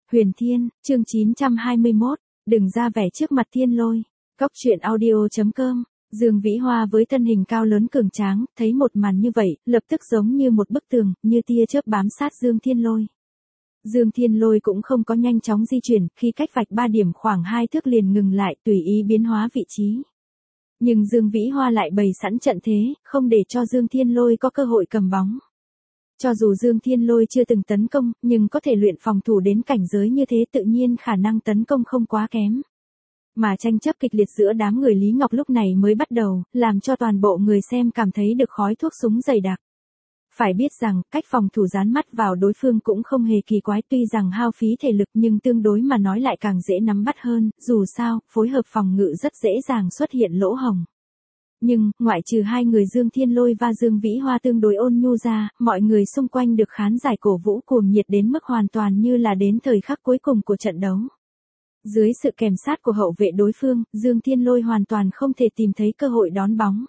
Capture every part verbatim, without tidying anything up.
Huyền Thiên, chương chín trăm hai mươi mốt, đừng ra vẻ trước mặt thiên lôi. Góc truyện audio.com, Dương Vĩ Hoa với thân hình cao lớn cường tráng, thấy một màn như vậy, lập tức giống như một bức tường, như tia chớp bám sát Dương Thiên Lôi. Dương Thiên Lôi cũng không có nhanh chóng di chuyển, khi cách vạch ba điểm khoảng hai thước liền ngừng lại, tùy ý biến hóa vị trí. Nhưng Dương Vĩ Hoa lại bày sẵn trận thế, không để cho Dương Thiên Lôi có cơ hội cầm bóng. Cho dù Dương Thiên Lôi chưa từng tấn công, nhưng có thể luyện phòng thủ đến cảnh giới như thế tự nhiên khả năng tấn công không quá kém. Mà tranh chấp kịch liệt giữa đám người Lý Ngọc lúc này mới bắt đầu, làm cho toàn bộ người xem cảm thấy được khói thuốc súng dày đặc. Phải biết rằng, cách phòng thủ dán mắt vào đối phương cũng không hề kỳ quái, tuy rằng hao phí thể lực nhưng tương đối mà nói lại càng dễ nắm bắt hơn, dù sao, phối hợp phòng ngự rất dễ dàng xuất hiện lỗ hổng. Nhưng, ngoại trừ hai người Dương Thiên Lôi và Dương Vĩ Hoa tương đối ôn nhu ra, mọi người xung quanh được khán giải cổ vũ cuồng nhiệt đến mức hoàn toàn như là đến thời khắc cuối cùng của trận đấu. Dưới sự kèm sát của hậu vệ đối phương, Dương Thiên Lôi hoàn toàn không thể tìm thấy cơ hội đón bóng.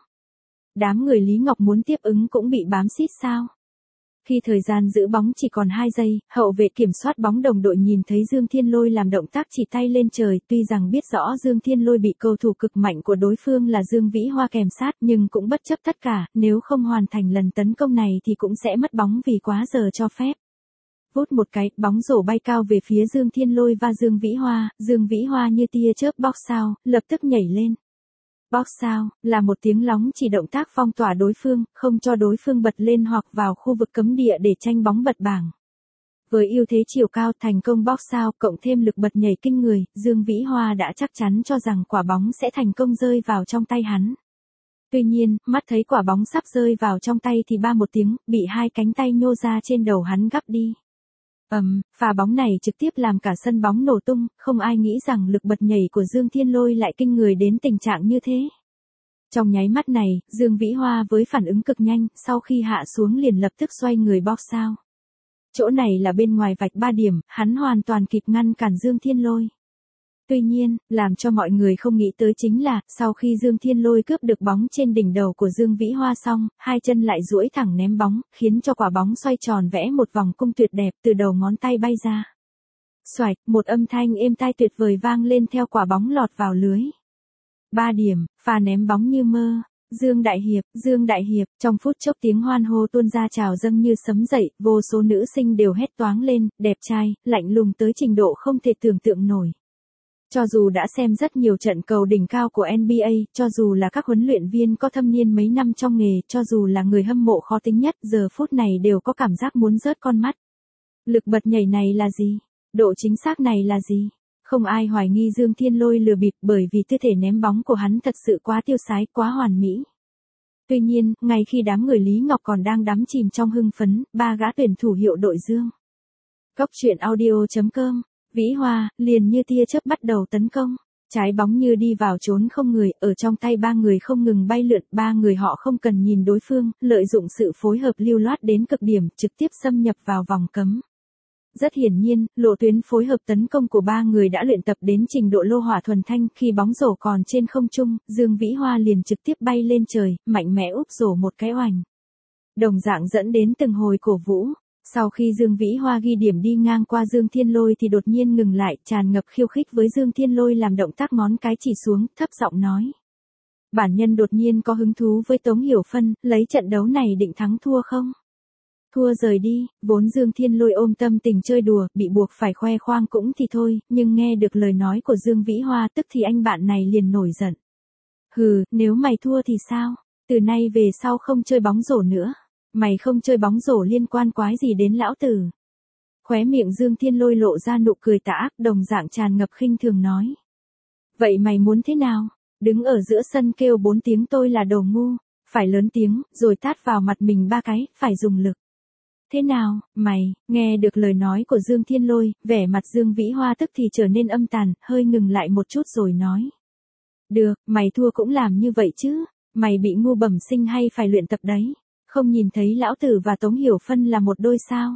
Đám người Lý Ngọc muốn tiếp ứng cũng bị bám xít sao? Khi thời gian giữ bóng chỉ còn hai giây, hậu vệ kiểm soát bóng đồng đội nhìn thấy Dương Thiên Lôi làm động tác chỉ tay lên trời, tuy rằng biết rõ Dương Thiên Lôi bị cầu thủ cực mạnh của đối phương là Dương Vĩ Hoa kèm sát nhưng cũng bất chấp tất cả, nếu không hoàn thành lần tấn công này thì cũng sẽ mất bóng vì quá giờ cho phép. Vút một cái, bóng rổ bay cao về phía Dương Thiên Lôi và Dương Vĩ Hoa, Dương Vĩ Hoa như tia chớp box sao, lập tức nhảy lên. Box sao, là một tiếng lóng chỉ động tác phong tỏa đối phương, không cho đối phương bật lên hoặc vào khu vực cấm địa để tranh bóng bật bảng. Với ưu thế chiều cao thành công box sao, cộng thêm lực bật nhảy kinh người, Dương Vĩ Hoa đã chắc chắn cho rằng quả bóng sẽ thành công rơi vào trong tay hắn. Tuy nhiên, mắt thấy quả bóng sắp rơi vào trong tay thì ba một tiếng, bị hai cánh tay nhô ra trên đầu hắn gắp đi. Ầm, um, pha bóng này trực tiếp làm cả sân bóng nổ tung, không ai nghĩ rằng lực bật nhảy của Dương Thiên Lôi lại kinh người đến tình trạng như thế. Trong nháy mắt này, Dương Vĩ Hoa với phản ứng cực nhanh, sau khi hạ xuống liền lập tức xoay người box sao. Chỗ này là bên ngoài vạch ba điểm, hắn hoàn toàn kịp ngăn cản Dương Thiên Lôi. Tuy nhiên, làm cho mọi người không nghĩ tới chính là, sau khi Dương Thiên Lôi cướp được bóng trên đỉnh đầu của Dương Vĩ Hoa xong, hai chân lại duỗi thẳng ném bóng, khiến cho quả bóng xoay tròn vẽ một vòng cung tuyệt đẹp từ đầu ngón tay bay ra. Xoạch, một âm thanh êm tai tuyệt vời vang lên theo quả bóng lọt vào lưới. Ba điểm, pha ném bóng như mơ. Dương Đại Hiệp, Dương Đại Hiệp, trong phút chốc tiếng hoan hô tuôn ra trào dâng như sấm dậy, vô số nữ sinh đều hét toáng lên, đẹp trai, lạnh lùng tới trình độ không thể tưởng tượng nổi. Cho dù đã xem rất nhiều trận cầu đỉnh cao của en bi ây, cho dù là các huấn luyện viên có thâm niên mấy năm trong nghề, cho dù là người hâm mộ khó tính nhất, giờ phút này đều có cảm giác muốn rớt con mắt. Lực bật nhảy này là gì? Độ chính xác này là gì? Không ai hoài nghi Dương Thiên Lôi lừa bịp bởi vì tư thể ném bóng của hắn thật sự quá tiêu sái, quá hoàn mỹ. Tuy nhiên, ngay khi đám người Lý Ngọc còn đang đắm chìm trong hưng phấn, ba gã tuyển thủ hiệu đội Dương. Góc truyện audio.com, Vĩ Hoa, liền như tia chớp bắt đầu tấn công. Trái bóng như đi vào trốn không người, ở trong tay ba người không ngừng bay lượn, ba người họ không cần nhìn đối phương, lợi dụng sự phối hợp lưu loát đến cực điểm, trực tiếp xâm nhập vào vòng cấm. Rất hiển nhiên, lộ tuyến phối hợp tấn công của ba người đã luyện tập đến trình độ lô hỏa thuần thanh, khi bóng rổ còn trên không trung, Dương Vĩ Hoa liền trực tiếp bay lên trời, mạnh mẽ úp rổ một cái oành. Đồng dạng dẫn đến từng hồi cổ vũ. Sau khi Dương Vĩ Hoa ghi điểm đi ngang qua Dương Thiên Lôi thì đột nhiên ngừng lại, tràn ngập khiêu khích với Dương Thiên Lôi làm động tác ngón cái chỉ xuống, thấp giọng nói. Bản nhân đột nhiên có hứng thú với Tống Hiểu Phân, lấy trận đấu này định thắng thua không? Thua rời đi, vốn Dương Thiên Lôi ôm tâm tình chơi đùa, bị buộc phải khoe khoang cũng thì thôi, nhưng nghe được lời nói của Dương Vĩ Hoa tức thì anh bạn này liền nổi giận. Hừ, nếu mày thua thì sao? Từ nay về sau không chơi bóng rổ nữa. Mày không chơi bóng rổ liên quan quái gì đến lão tử. Khóe miệng Dương Thiên Lôi lộ ra nụ cười tà ác, đồng dạng tràn ngập khinh thường nói. Vậy mày muốn thế nào? Đứng ở giữa sân kêu bốn tiếng tôi là đồ ngu, phải lớn tiếng, rồi tát vào mặt mình ba cái, phải dùng lực. Thế nào, mày, nghe được lời nói của Dương Thiên Lôi, vẻ mặt Dương Vĩ Hoa tức thì trở nên âm tàn, hơi ngừng lại một chút rồi nói. Được, mày thua cũng làm như vậy chứ, mày bị ngu bẩm sinh hay phải luyện tập đấy. Không nhìn thấy lão tử và Tống Hiểu Phân là một đôi sao?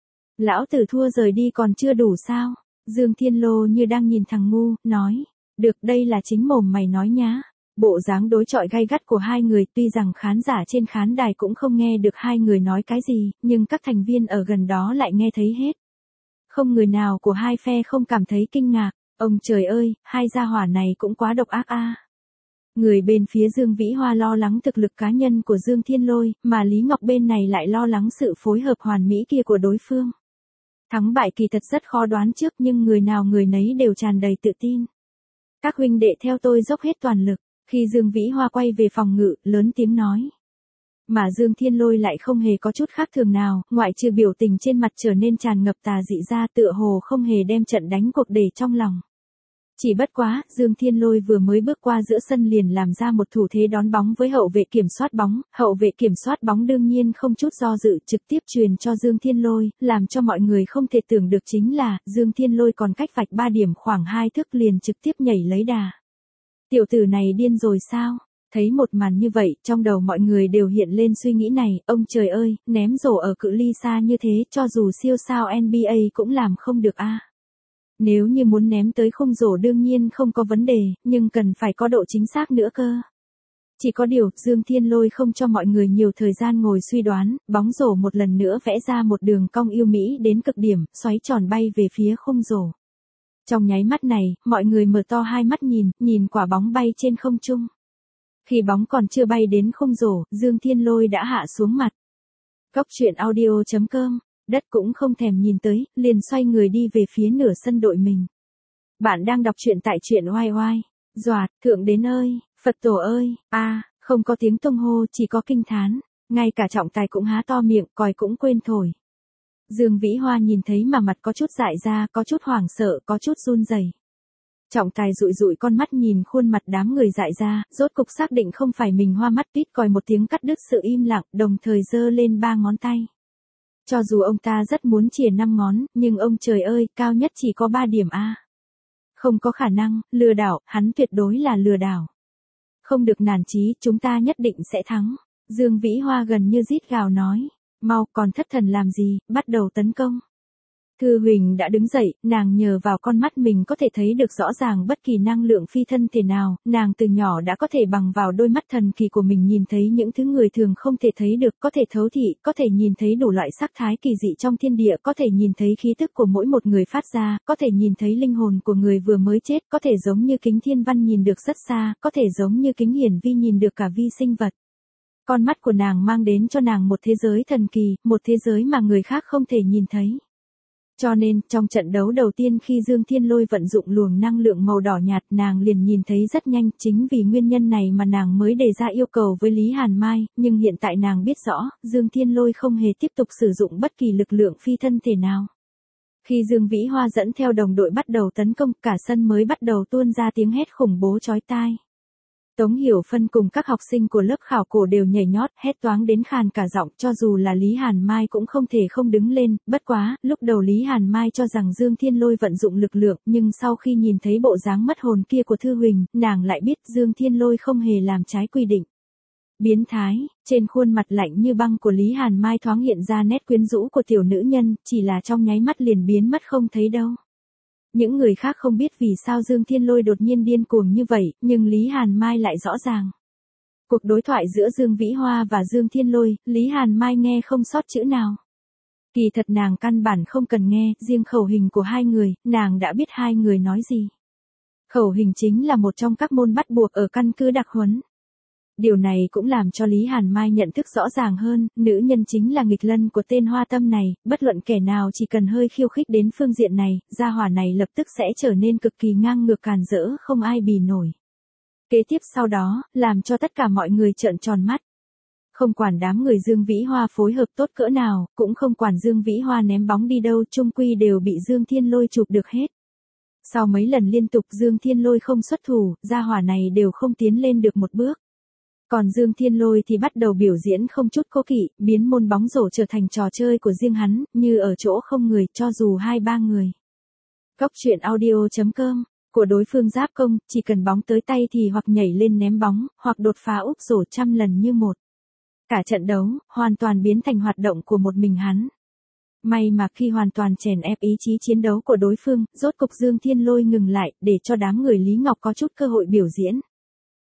Lão tử thua rời đi còn chưa đủ sao? Dương Thiên Lô như đang nhìn thằng ngu, nói. Được, đây là chính mồm mày nói nhá. Bộ dáng đối chọi gay gắt của hai người, tuy rằng khán giả trên khán đài cũng không nghe được hai người nói cái gì, nhưng các thành viên ở gần đó lại nghe thấy hết. Không người nào của hai phe không cảm thấy kinh ngạc, ông trời ơi, hai gia hỏa này cũng quá độc ác a. Người bên phía Dương Vĩ Hoa lo lắng thực lực cá nhân của Dương Thiên Lôi, mà Lý Ngọc bên này lại lo lắng sự phối hợp hoàn mỹ kia của đối phương. Thắng bại kỳ thật rất khó đoán trước nhưng người nào người nấy đều tràn đầy tự tin. Các huynh đệ theo tôi dốc hết toàn lực, khi Dương Vĩ Hoa quay về phòng ngự, lớn tiếng nói. Mà Dương Thiên Lôi lại không hề có chút khác thường nào, ngoại trừ biểu tình trên mặt trở nên tràn ngập tà dị ra tựa hồ không hề đem trận đánh cuộc để trong lòng. Chỉ bất quá, Dương Thiên Lôi vừa mới bước qua giữa sân liền làm ra một thủ thế đón bóng với hậu vệ kiểm soát bóng, hậu vệ kiểm soát bóng đương nhiên không chút do dự trực tiếp truyền cho Dương Thiên Lôi, làm cho mọi người không thể tưởng được chính là, Dương Thiên Lôi còn cách vạch ba điểm khoảng hai thước liền trực tiếp nhảy lấy đà. Tiểu tử này điên rồi sao? Thấy một màn như vậy, trong đầu mọi người đều hiện lên suy nghĩ này, ông trời ơi, ném rổ ở cự ly xa như thế, cho dù siêu sao en bi ây cũng làm không được a. Nếu như muốn ném tới khung rổ đương nhiên không có vấn đề, nhưng cần phải có độ chính xác nữa cơ. Chỉ có điều, Dương Thiên Lôi không cho mọi người nhiều thời gian ngồi suy đoán, bóng rổ một lần nữa vẽ ra một đường cong yêu mỹ đến cực điểm, xoáy tròn bay về phía khung rổ. Trong nháy mắt này, mọi người mở to hai mắt nhìn, nhìn quả bóng bay trên không trung. Khi bóng còn chưa bay đến khung rổ, Dương Thiên Lôi đã hạ xuống mặt. Góc truyện audio chấm com, đất cũng không thèm nhìn tới, liền xoay người đi về phía nửa sân đội mình. Bạn đang đọc truyện tại truyện oai oai. Doạt, thượng đến ơi, Phật tổ ơi, a, không có tiếng tung hô, chỉ có kinh thán. Ngay cả trọng tài cũng há to miệng, còi cũng quên thổi. Dương Vĩ Hoa nhìn thấy mà mặt có chút dại ra, có chút hoảng sợ, có chút run rẩy. Trọng tài dụi dụi con mắt nhìn khuôn mặt đám người dại ra, rốt cục xác định không phải mình hoa mắt tít còi một tiếng cắt đứt sự im lặng, đồng thời giơ lên ba ngón tay. Cho dù ông ta rất muốn chìa năm ngón, nhưng ông trời ơi, cao nhất chỉ có ba điểm a. Không có khả năng, lừa đảo, hắn tuyệt đối là lừa đảo. Không được nản chí, chúng ta nhất định sẽ thắng. Dương Vĩ Hoa gần như rít gào nói, mau còn thất thần làm gì, bắt đầu tấn công. Thư Huỳnh đã đứng dậy, nàng nhờ vào con mắt mình có thể thấy được rõ ràng bất kỳ năng lượng phi thân thể nào, nàng từ nhỏ đã có thể bằng vào đôi mắt thần kỳ của mình nhìn thấy những thứ người thường không thể thấy được, có thể thấu thị, có thể nhìn thấy đủ loại sắc thái kỳ dị trong thiên địa, có thể nhìn thấy khí tức của mỗi một người phát ra, có thể nhìn thấy linh hồn của người vừa mới chết, có thể giống như kính thiên văn nhìn được rất xa, có thể giống như kính hiển vi nhìn được cả vi sinh vật. Con mắt của nàng mang đến cho nàng một thế giới thần kỳ, một thế giới mà người khác không thể nhìn thấy. Cho nên, trong trận đấu đầu tiên khi Dương Thiên Lôi vận dụng luồng năng lượng màu đỏ nhạt nàng liền nhìn thấy rất nhanh, chính vì nguyên nhân này mà nàng mới đề ra yêu cầu với Lý Hàn Mai, nhưng hiện tại nàng biết rõ, Dương Thiên Lôi không hề tiếp tục sử dụng bất kỳ lực lượng phi thân thể nào. Khi Dương Vĩ Hoa dẫn theo đồng đội bắt đầu tấn công, cả sân mới bắt đầu tuôn ra tiếng hét khủng bố chói tai. Tống Hiểu Phân cùng các học sinh của lớp khảo cổ đều nhảy nhót, hét toáng đến khàn cả giọng, cho dù là Lý Hàn Mai cũng không thể không đứng lên, bất quá, lúc đầu Lý Hàn Mai cho rằng Dương Thiên Lôi vận dụng lực lượng, nhưng sau khi nhìn thấy bộ dáng mất hồn kia của Thư Huỳnh, nàng lại biết Dương Thiên Lôi không hề làm trái quy định. Biến thái, trên khuôn mặt lạnh như băng của Lý Hàn Mai thoáng hiện ra nét quyến rũ của tiểu nữ nhân, chỉ là trong nháy mắt liền biến mất không thấy đâu. Những người khác không biết vì sao Dương Thiên Lôi đột nhiên điên cuồng như vậy, nhưng Lý Hàn Mai lại rõ ràng. Cuộc đối thoại giữa Dương Vĩ Hoa và Dương Thiên Lôi, Lý Hàn Mai nghe không sót chữ nào. Kỳ thật nàng căn bản không cần nghe, riêng khẩu hình của hai người, nàng đã biết hai người nói gì. Khẩu hình chính là một trong các môn bắt buộc ở căn cứ đặc huấn. Điều này cũng làm cho Lý Hàn Mai nhận thức rõ ràng hơn, nữ nhân chính là nghịch lân của tên hoa tâm này, bất luận kẻ nào chỉ cần hơi khiêu khích đến phương diện này, gia hỏa này lập tức sẽ trở nên cực kỳ ngang ngược càn rỡ không ai bì nổi. Kế tiếp sau đó, làm cho tất cả mọi người trợn tròn mắt. Không quản đám người Dương Vĩ Hoa phối hợp tốt cỡ nào, cũng không quản Dương Vĩ Hoa ném bóng đi đâu, chung quy đều bị Dương Thiên Lôi chụp được hết. Sau mấy lần liên tục Dương Thiên Lôi không xuất thủ, gia hỏa này đều không tiến lên được một bước. Còn Dương Thiên Lôi thì bắt đầu biểu diễn không chút cố kỵ, biến môn bóng rổ trở thành trò chơi của riêng hắn, như ở chỗ không người, cho dù hai ba người. Góc truyện audio chấm com, của đối phương giáp công, chỉ cần bóng tới tay thì hoặc nhảy lên ném bóng, hoặc đột phá úp rổ trăm lần như một. Cả trận đấu, hoàn toàn biến thành hoạt động của một mình hắn. May mà khi hoàn toàn chèn ép ý chí chiến đấu của đối phương, rốt cục Dương Thiên Lôi ngừng lại, để cho đám người Lý Ngọc có chút cơ hội biểu diễn.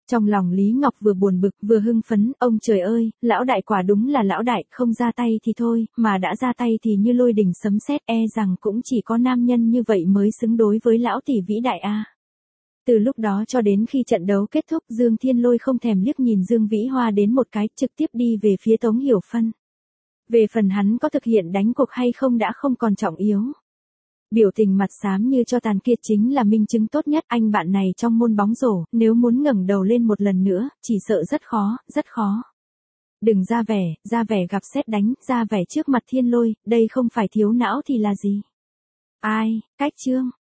Trong lòng Lý Ngọc vừa buồn bực vừa hưng phấn, ông trời ơi, lão đại quả đúng là lão đại, không ra tay thì thôi, mà đã ra tay thì như lôi đình sấm sét, e rằng cũng chỉ có nam nhân như vậy mới xứng đối với lão tỷ vĩ đại a. Từ lúc đó cho đến khi trận đấu kết thúc, Dương Thiên Lôi không thèm liếc nhìn Dương Vĩ Hoa đến một cái, trực tiếp đi về phía Tống Hiểu Phân. Về phần hắn có thực hiện đánh cuộc hay không đã không còn trọng yếu. Biểu tình mặt xám như cho tàn kia chính là minh chứng tốt nhất, anh bạn này trong môn bóng rổ, nếu muốn ngẩng đầu lên một lần nữa, chỉ sợ rất khó, rất khó. Đừng ra vẻ, ra vẻ gặp sét đánh, ra vẻ trước mặt Thiên Lôi, đây không phải thiếu não thì là gì? Ai, cách chương.